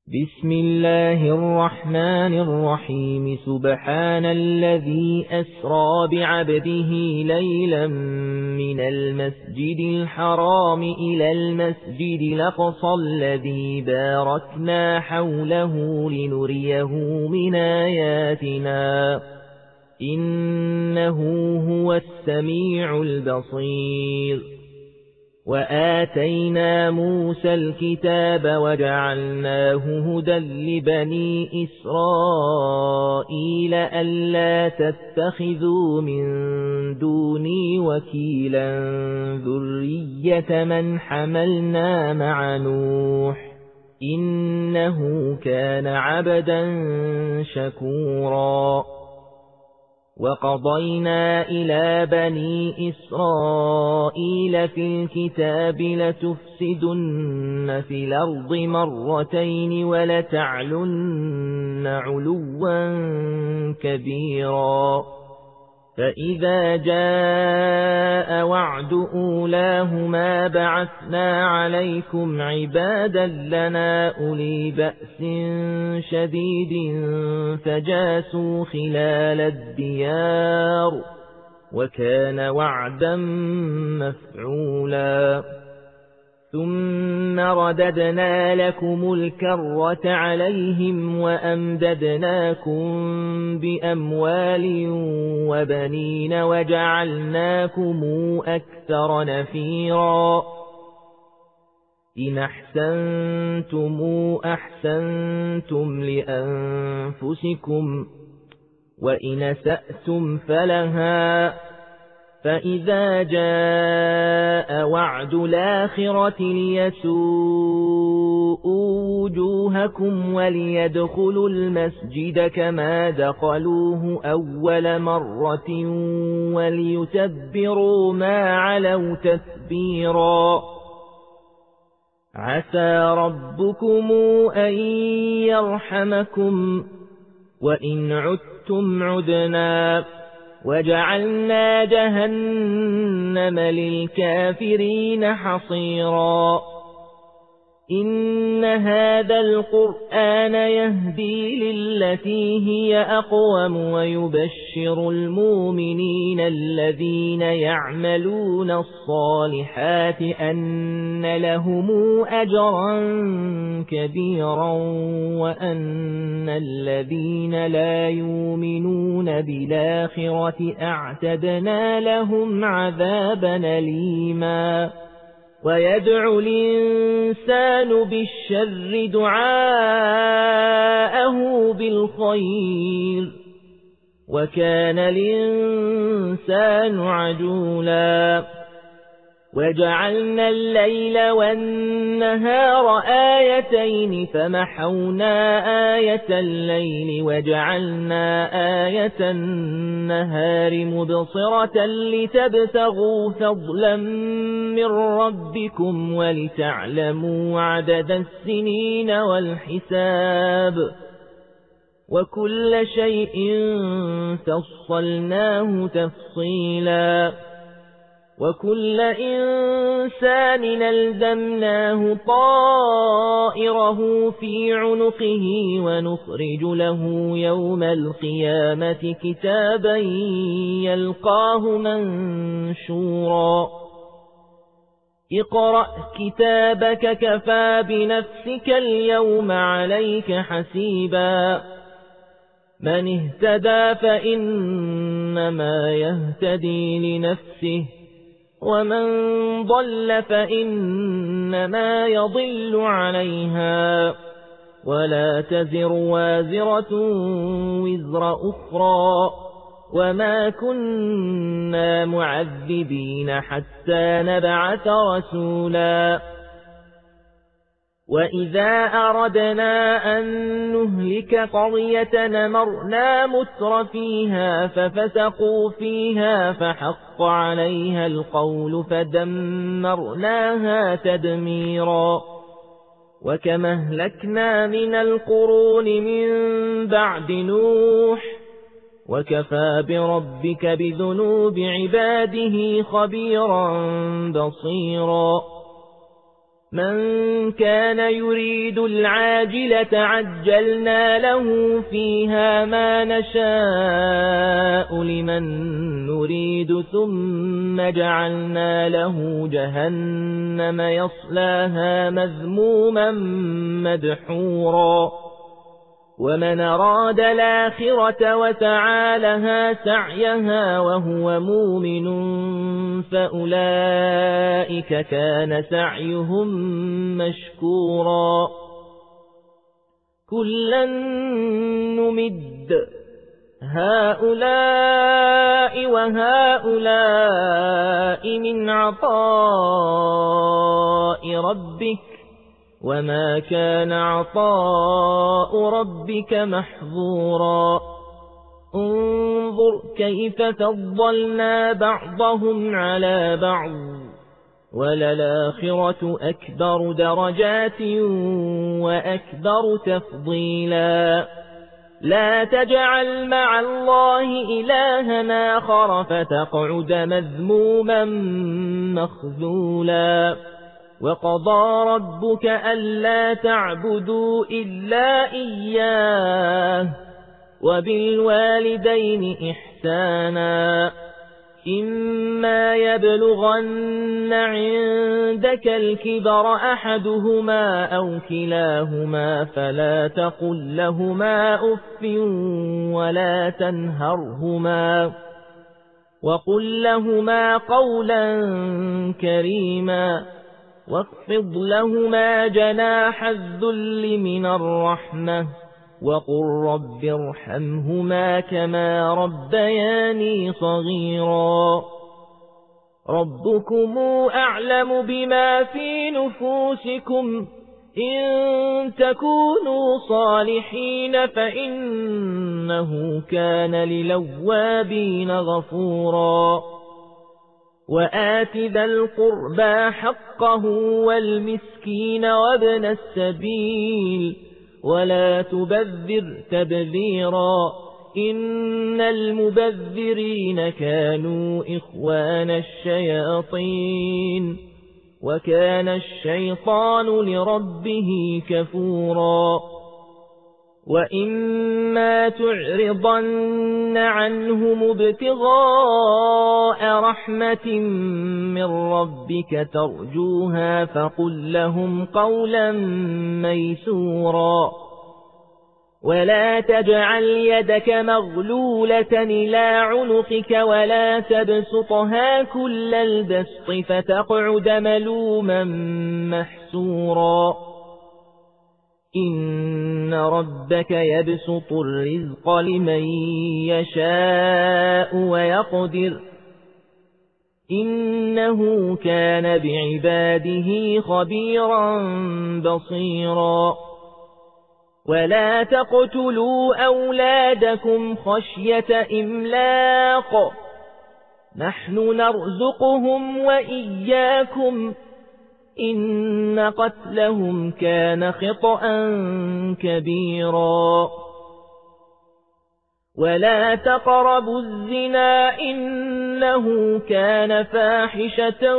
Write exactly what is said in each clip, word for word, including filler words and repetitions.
بسم الله الرحمن الرحيم سبحان الذي أسرى بعبده ليلا من المسجد الحرام إلى المسجد الأقصى الذي باركنا حوله لنريه من آياتنا إنه هو السميع البصير وآتينا موسى الكتاب وجعلناه هدى لبني إسرائيل ألا تتخذوا من دوني وكيلا ذرية من حملنا مع نوح إنه كان عبدا شكورا وقضينا إلى بني إسرائيل في الكتاب لتفسدن في الأرض مرتين ولتعلن علوا كبيرا فإذا جاء وعد أولاهما بعثنا عليكم عبادا لنا أولي بأس شديد فجاسوا خلال الديار وكان وعدا مفعولا ثم رددنا لكم الكرة عليهم وأمددناكم بأموال وبنين وجعلناكم أكثر نفيرا إن أحسنتم أحسنتم لأنفسكم وإن أسأتم فلها فإذا جاء وعد الآخرة ليسوءوا وجوهكم وليدخلوا المسجد كما دخلوه أول مرة وليتبروا ما علوا تتبيرا عسى ربكم أن يرحمكم وإن عدتم عدنا وجعلنا جهنم للكافرين حصيرا إن هذا القرآن يهدي للتي هي أقوم ويبشر المؤمنين الذين يعملون الصالحات أن لهم أجرا كبيرا وأن الذين لا يؤمنون بالآخرة أعتدنا لهم عذابا أليما ويدعو الإنسان بالشر دعاءه بالخير وكان الإنسان عجولا وجعلنا الليل والنهار آيتين فمحونا آية الليل وجعلنا آية النهار مبصرة لتبتغوا فضلا من ربكم ولتعلموا عدد السنين والحساب وكل شيء فصلناه تفصيلا وكل إنسان ألزمناه طائره في عنقه ونخرج له يوم القيامة كتابا يلقاه منشورا اقرأ كتابك كفى بنفسك اليوم عليك حسيبا من اهتدى فإنما يهتدي لنفسه ومن ضل فإنما يضل عليها ولا تزر وازرة وزر أخرى وما كنا معذبين حتى نبعث رسولا وإذا أردنا أن نهلك قرية نمرنا متر فيها ففسقوا فيها فحق عليها القول فدمرناها تدميرا وكما أهلكنا من القرون من بعد نوح وكفى بربك بذنوب عباده خبيرا بصيرا من كان يريد العاجلة عجلنا له فيها ما نشاء لمن نريد ثم جعلنا له جهنم يصلاها مذموما مدحورا ومن أراد الآخرة وسعى لها سعيها وهو مؤمن فأولئك كان سعيهم مشكورا كلا نمد هؤلاء وهؤلاء من عطاء ربك وما كان عطاء ربك محظورا انظر كيف فضلنا بعضهم على بعض وللآخرة أكبر درجات وأكبر تفضيلا لا تجعل مع الله إلهنا آخر فتقعد مذموما مخذولا وقضى ربك ألا تعبدوا إلا إياه وبالوالدين إحسانا إما يبلغن عندك الكبر أحدهما أو كلاهما فلا تقل لهما أف ولا تنهرهما وقل لهما قولا كريما واخفض لهما جناح الذل من الرحمة وقل رب ارحمهما كما ربياني صغيرا ربكم أعلم بما في نفوسكم إن تكونوا صالحين فإنه كان للوابين غفورا وآت ذا القربى حقه والمسكين وابن السبيل ولا تبذر تبذيرا إن المبذرين كانوا إخوان الشياطين وكان الشيطان لربه كفورا وإما تعرضن عنهم ابتغاء رحمة من ربك ترجوها فقل لهم قولا ميسورا ولا تجعل يدك مغلولة إلى عنقك ولا تبسطها كل البسط فتقعد ملوما محسورا إن ربك يبسط الرزق لمن يشاء ويقدر إنه كان بعباده خبيرا بصيرا ولا تقتلوا أولادكم خشية إملاق نحن نرزقهم وإياكم إن قتلهم كان خطأ كبيرا ولا تقربوا الزنا إنه كان فاحشة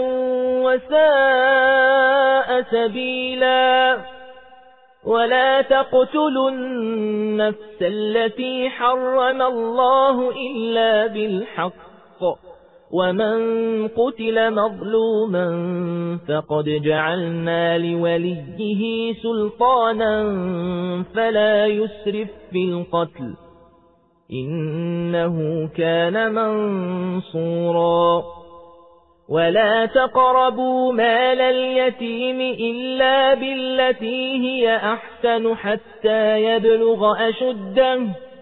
وساء سبيلا ولا تقتلوا النفس التي حرم الله إلا بالحق ومن قتل مظلوما فقد جعلنا لوليه سلطانا فلا يسرف في القتل إنه كان منصورا ولا تقربوا مال اليتيم إلا بالتي هي أحسن حتى يبلغ أشده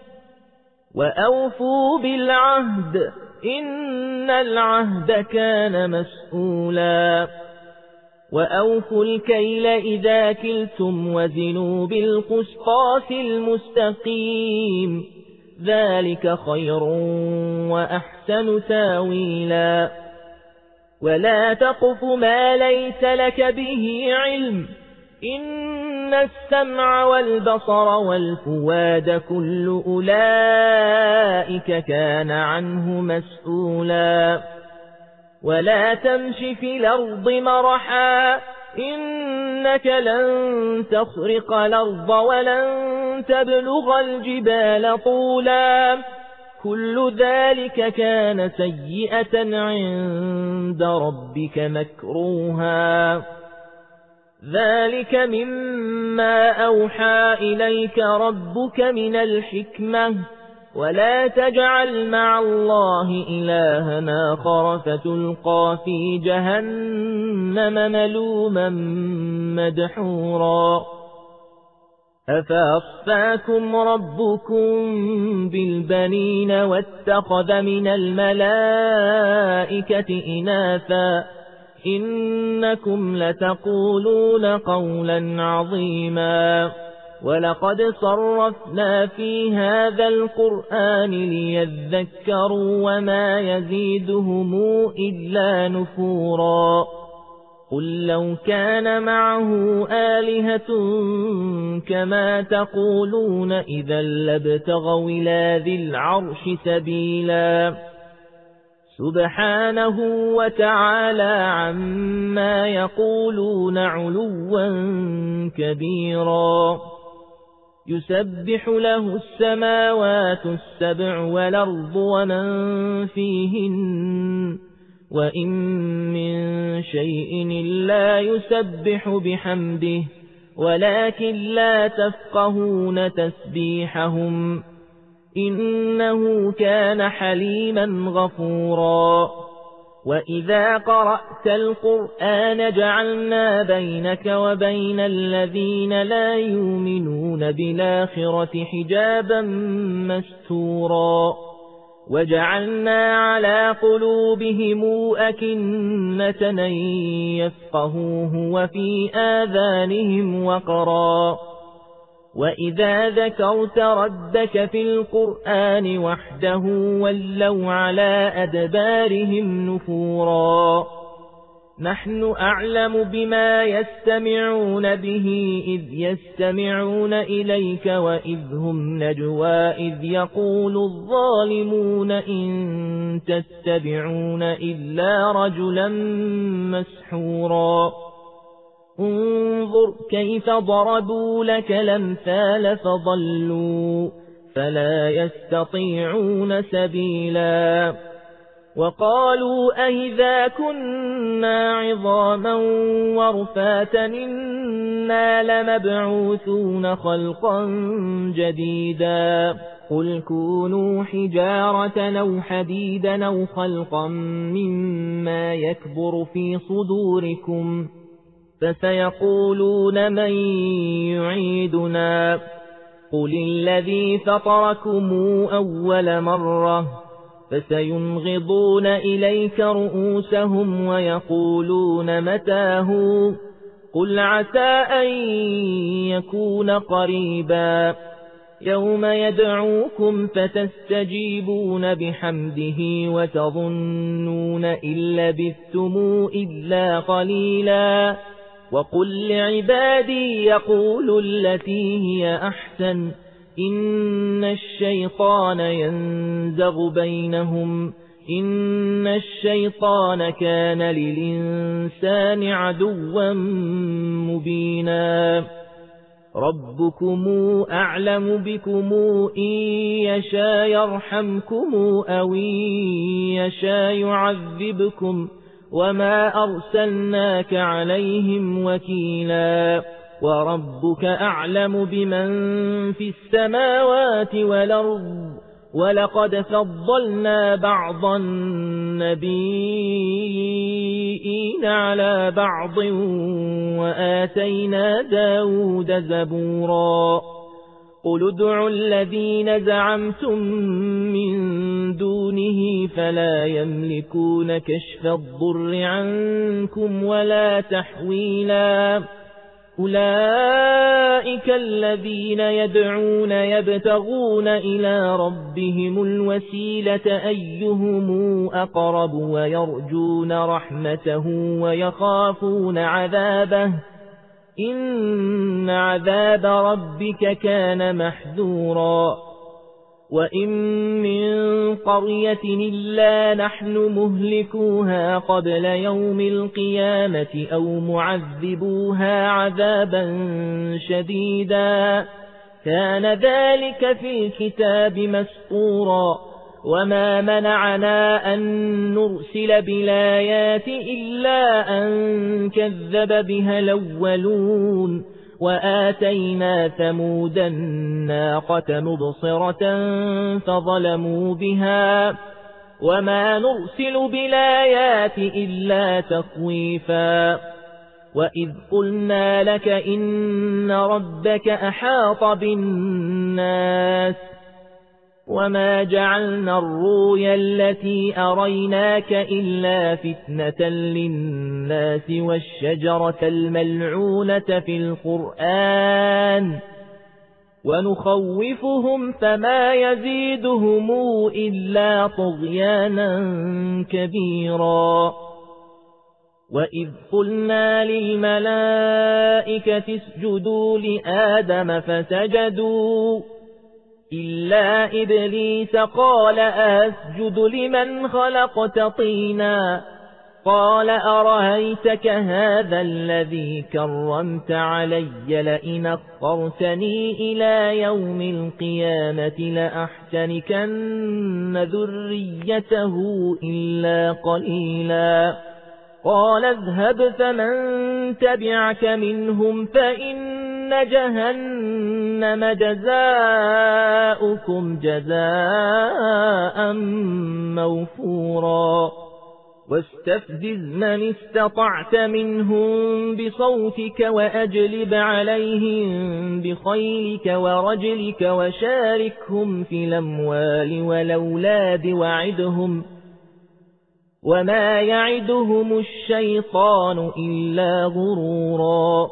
وأوفوا بالعهد إن العهد كان مسؤولا وأوفوا الكيل إذا كلتم وزنوا بالقسطاس المستقيم ذلك خير وأحسن تاويلا ولا تقف ما ليس لك به علم إن السمع والبصر والفؤاد كل أولئك كان عنه مسؤولا ولا تمش في الأرض مرحا إنك لن تخرق الأرض ولن تبلغ الجبال طولا كل ذلك كان سيئة عند ربك مكروها ذلك مما أوحى إليك ربك من الحكمة ولا تجعل مع الله إلها آخر فتلقى في جهنم ملوما مدحورا أفأصفاكم ربكم بالبنين واتخذ من الملائكة إناثا إنكم لتقولون قولا عظيما ولقد صرفنا في هذا القرآن ليذكروا وما يزيدهم إلا نفورا قل لو كان معه آلهة كما تقولون إذا لابتغوا إلى ذي العرش سبيلا سبحانه وتعالى عما يقولون علوا كبيرا يسبح له السماوات السبع والأرض ومن فيهن وإن من شيء إلا يسبح بحمده ولكن لا تفقهون تسبيحهم إنه كان حليما غفورا وإذا قرأت القرآن جعلنا بينك وبين الذين لا يؤمنون بالآخرة حجابا مستورا وجعلنا على قلوبهم أكنة أن يفقهوه وفي آذانهم وقرا وإذا ذكرت ربك في القرآن وحده ولوا على أدبارهم نفورا نحن أعلم بما يستمعون به إذ يستمعون إليك وإذ هم نجوى إذ يقول الظالمون إن تتبعون إلا رجلا مسحورا انظر كيف ضربوا لك الأمثال فضلوا فلا يستطيعون سبيلا وقالوا أئذا كنا عظاما ورفاتا إنا لمبعوثون خلقا جديدا قل كونوا حجارة أو حديدا أو خلقا مما يكبر في صدوركم فسيقولون من يعيدنا قل الذي فطركم أول مرة فسينغضون إليك رؤوسهم ويقولون متاه قل عسى أن يكون قريبا يوم يدعوكم فتستجيبون بحمده وتظنون إن لبثتم إلا قليلا وقل لعبادي يقولوا التي هي أحسن إن الشيطان ينزغ بينهم إن الشيطان كان للإنسان عدوا مبينا ربكم أعلم بكم إن يشاء يرحمكم أو إن يشاء يعذبكم وما أرسلناك عليهم وكيلا وربك أعلم بمن في السماوات والأرض ولقد فضلنا بعض النبيين على بعض وآتينا داود زبورا قل ادعوا الذين زعمتم من دونه فلا يملكون كشف الضر عنكم ولا تحويلا أولئك الذين يدعون يبتغون إلى ربهم الوسيلة أيهم أقرب ويرجون رحمته ويخافون عذابه إن عذاب ربك كان محذورا وإن من قرية إلا نحن مهلكوها قبل يوم القيامة أو معذبوها عذابا شديدا كان ذلك في الكتاب مسطورا وما منعنا أن نرسل بالآيات إلا أن كذب بها الأولون وآتينا ثمود الناقة مبصرة فظلموا بها وما نرسل بالآيات إلا تخويفا وإذ قلنا لك إن ربك أحاط بالناس وما جعلنا الرؤيا التي أريناك إلا فتنة للناس والشجرة الملعونة في القرآن ونخوفهم فما يزيدهم إلا طغيانا كبيرا وإذ قلنا للملائكة اسجدوا لآدم فسجدوا إلا إبليس قال أسجد لمن خلقت طينا قال أرأيتك هذا الذي كرمت علي لئن أخرتني إلى يوم القيامة لأحتنكن ذريته إلا قليلا قال اذهب فمن تبعك منهم فإن جهنم جزاؤكم جزاء موفورا واستفزز من استطعت منهم بصوتك وأجلب عليهم بخيلك ورجلك وشاركهم في الأموال والأولاد وعدهم وما يعدهم الشيطان إلا غرورا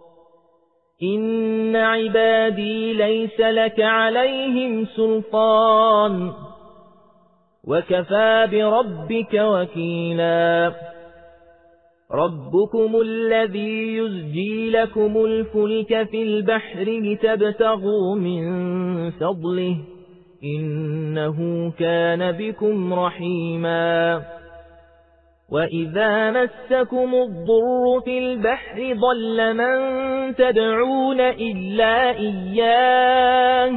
إن عبادي ليس لك عليهم سلطان وكفى بربك وكيلا ربكم الذي يزجي لكم الفلك في البحر لتبتغوا من فضله إنه كان بكم رحيما وإذا مسكم الضر في البحر ضل من تدعون إلا إياه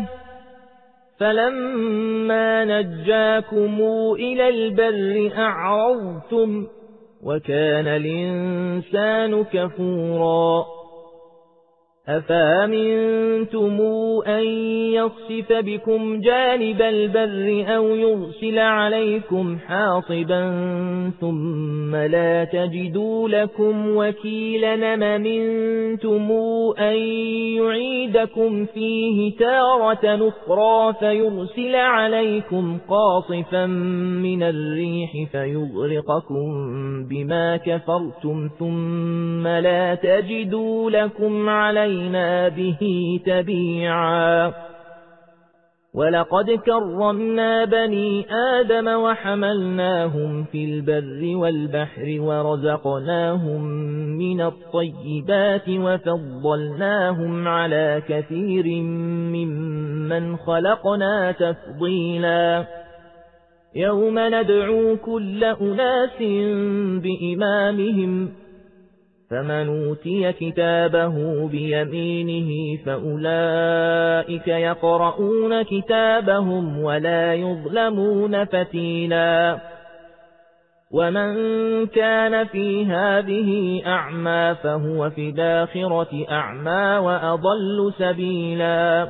فلما نجاكم إلى البر أعرضتم وكان الإنسان كفورا أفأمنتم أن يخسف بكم جانب البر أو يرسل عليكم حاصبا ثم لا تجدوا لكم وكيلا أمنتم أن يعيدكم فيه تارة أخرى فيرسل عليكم قاصفا من الريح فيغرقكم بما كفرتم ثم لا تجدوا لكم عليكم به تبيعا ولقد كرمنا بني آدم وحملناهم في البر والبحر ورزقناهم من الطيبات وفضلناهم على كثير ممن خلقنا تفضيلا يوم ندعو كل أناس بإمامهم فمن أوتي كتابه بيمينه فأولئك يقرؤون كتابهم ولا يظلمون فتيلا ومن كان في هذه أعمى فهو في الآخرة أعمى وأضل سبيلا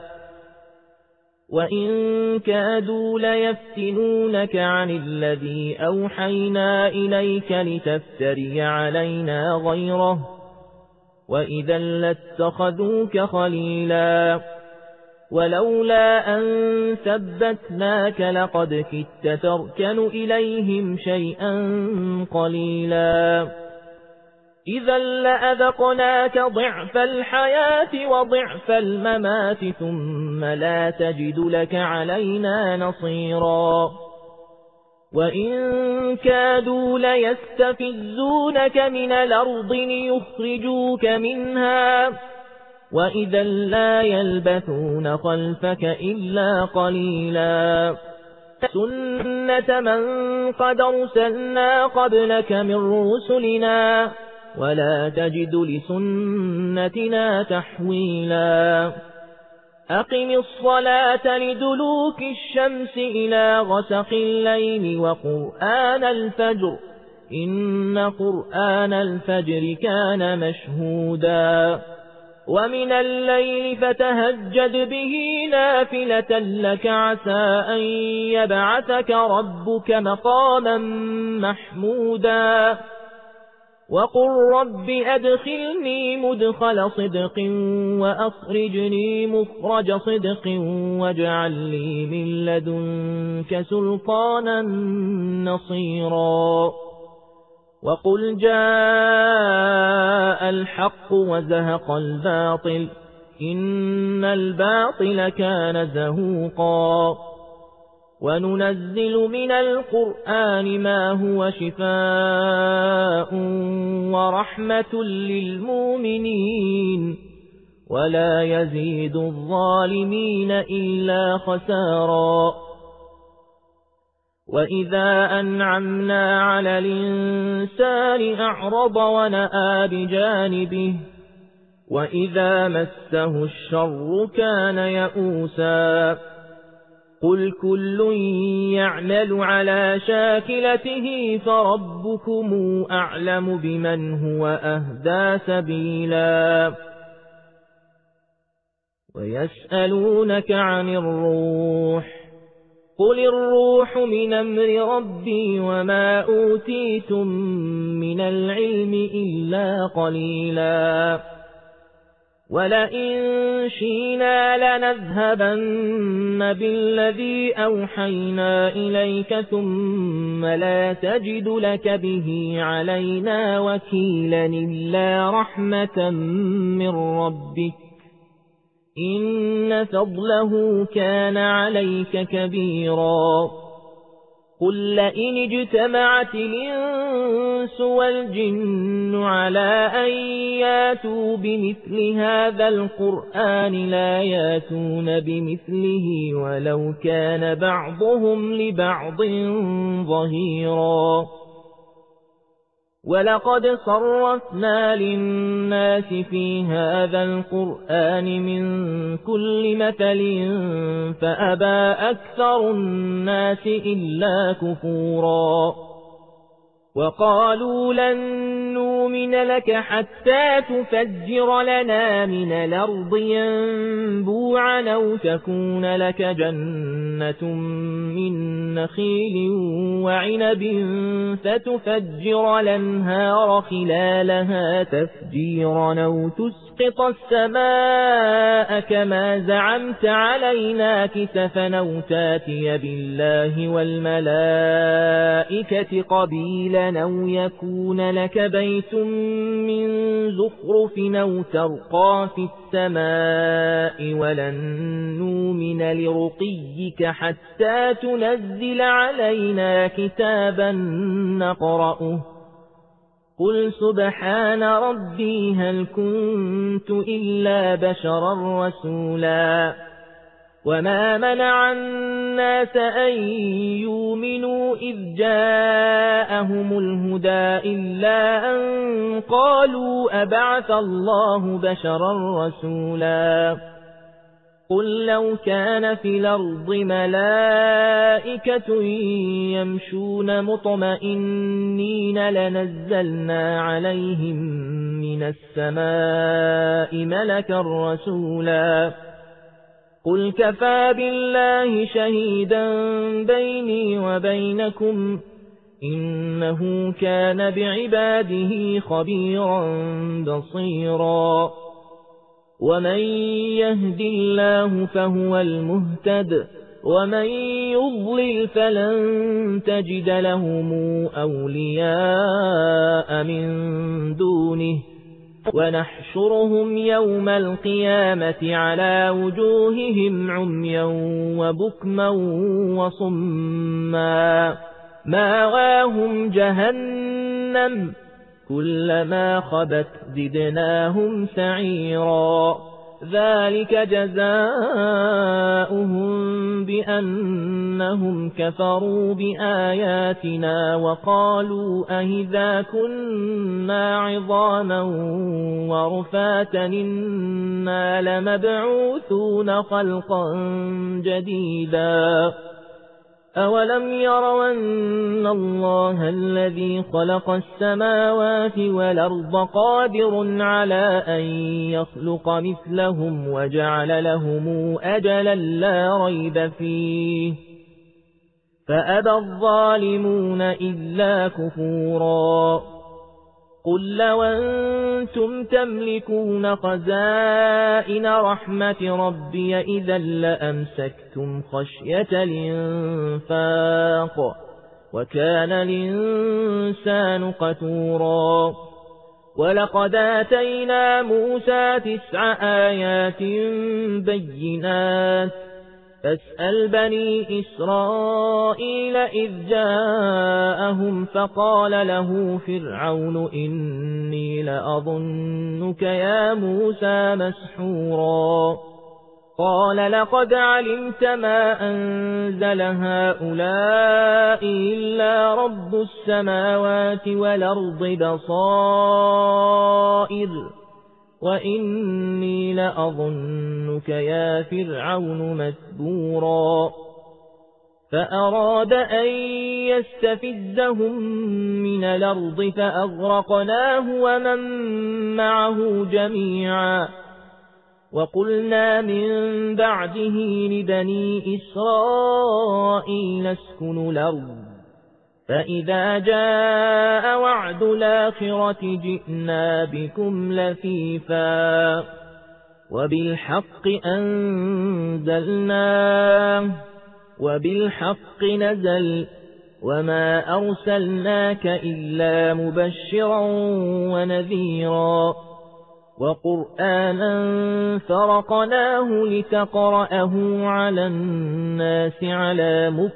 وإن كادوا ليفتنونك عن الذي أوحينا إليك لتفتري علينا غيره وإذا لاتخذوك خليلا ولولا أن ثبتناك لقد كدت تركن إليهم شيئا قليلا إذا لأذقناك ضعف الحياة وضعف الممات ثم لا تجد لك علينا نصيرا وإن كادوا ليستفزونك من الأرض ليخرجوك منها وإذا لا يلبثون خلفك إلا قليلا سنة من قد أرسلنا قبلك من رسلنا ولا تجد لسنتنا تحويلا أقم الصلاة لدلوك الشمس إلى غسق الليل وقرآن الفجر إن قرآن الفجر كان مشهودا ومن الليل فتهجد به نافلة لك عسى أن يبعثك ربك مقاما محمودا وقل رب أدخلني مدخل صدق وأخرجني مخرج صدق واجعل لي من لدنك سلطانا نصيرا وقل جاء الحق وزهق الباطل إن الباطل كان زهوقا وننزل من القرآن ما هو شفاء ورحمة للمؤمنين ولا يزيد الظالمين إلا خسارا وإذا أنعمنا على الإنسان أعرض ونأى بجانبه وإذا مسه الشر كان يئوسا قل كل يعمل على شاكلته فربكم أعلم بمن هو أهدى سبيلا ويسألونك عن الروح قل الروح من أمر ربي وما أوتيتم من العلم إلا قليلا ولئن شئنا لنذهبن بالذي أوحينا إليك ثم لا تجد لك به علينا وكيلا إلا رحمة من ربك إن فضله كان عليك كبيرا قل لئن اجتمعت الإنس والجن على أن ياتوا بمثل هذا القرآن لا ياتون بمثله ولو كان بعضهم لبعض ظهيرا ولقد صرفنا للناس في هذا القرآن من كل مثل فأبى أكثر الناس إلا كفورا وقالوا لن نؤمن لك حتى تفجر لنا من الأرض ينبوعا أو تكون لك جنة من نخيل وعنب فتفجر الأنهار خلالها تفجيرا أو تسقط السماء كما زعمت علينا كسفا أو تاتي بالله والملائكة قبيلا أو يكون لك بيت من زخرف أو ترقى في السماء ولن نؤمن لرقيك حتى تنزل علينا كتابا نقرأه قل سبحان ربي هل كنت إلا بشرا رسولا وما منع الناس أن يؤمنوا إذ جاءهم الهدى إلا أن قالوا أبعث الله بشرا رسولا قل لو كان في الأرض ملائكة يمشون مطمئنين لنزلنا عليهم من السماء ملكا رسولا قل كفى بالله شهيدا بيني وبينكم إنه كان بعباده خبيرا بصيرا ومن يهد الله فهو المهتد ومن يضلل فلن تجد لهم أولياء من دونه ونحشرهم يوم القيامة على وجوههم عميا وبكما وصما ماواهم جهنم كلما خبت زدناهم سعيرا ذلك جزاؤهم بأنهم كفروا بآياتنا وقالوا أهذا كنا عظاما ورفاتا إنا لمبعوثون خلقا جديدا أولم يروا أن الله الذي خلق السماوات والأرض قادر على أن يخلق مثلهم وجعل لهم أجلا لا ريب فيه فأبى الظالمون إلا كفورا قل لو أنتم تملكون خزائن رحمة ربي إذا لأمسكتم خشية الإنفاق وكان الإنسان قتورا ولقد آتينا موسى تسع آيات بينات فاسأل بني إسرائيل إذ جاءهم فقال له فرعون إني لأظنك يا موسى مسحورا قال لقد علمت ما أنزل هؤلاء إلا رب السماوات والأرض بصائر وإني لأظنك يا فرعون مثبورا فأراد أن يستفزهم من الأرض فأغرقناه ومن معه جميعا وقلنا من بعده لبني إسرائيل اسكنوا الأرض فإذا جاء وعد الآخرة جئنا بكم لفيفا وبالحق أنزلناه وبالحق نزل وما أرسلناك إلا مبشرا ونذيرا وقرآنا فرقناه لتقرأه على الناس على مكر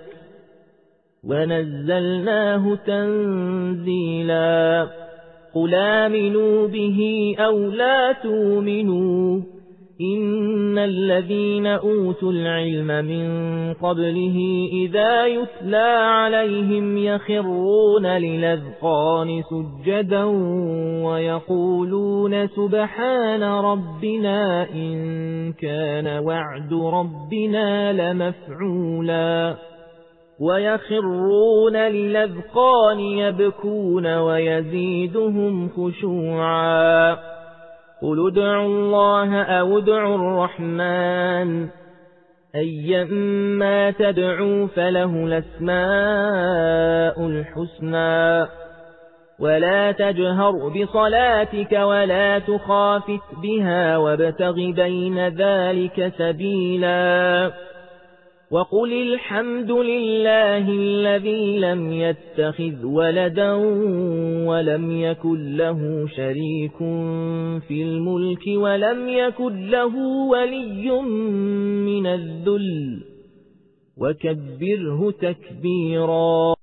ونزلناه تنزيلا قل آمنوا به أو لا تؤمنوا إن الذين أوتوا العلم من قبله إذا يتلى عليهم يخرون للأذقان سجدا ويقولون سبحان ربنا إن كان وعد ربنا لمفعولا ويخرون للأذقان يبكون ويزيدهم خشوعا قل ادعوا الله أو ادعوا الرحمن أيما تدعوا فله الأسماء الحسنى ولا تجهر بصلاتك ولا تخافت بها وابتغ بين ذلك سبيلا وقل الحمد لله الذي لم يتخذ ولدا ولم يكن له شريك في الملك ولم يكن له ولي من الذل وكبره تكبيرا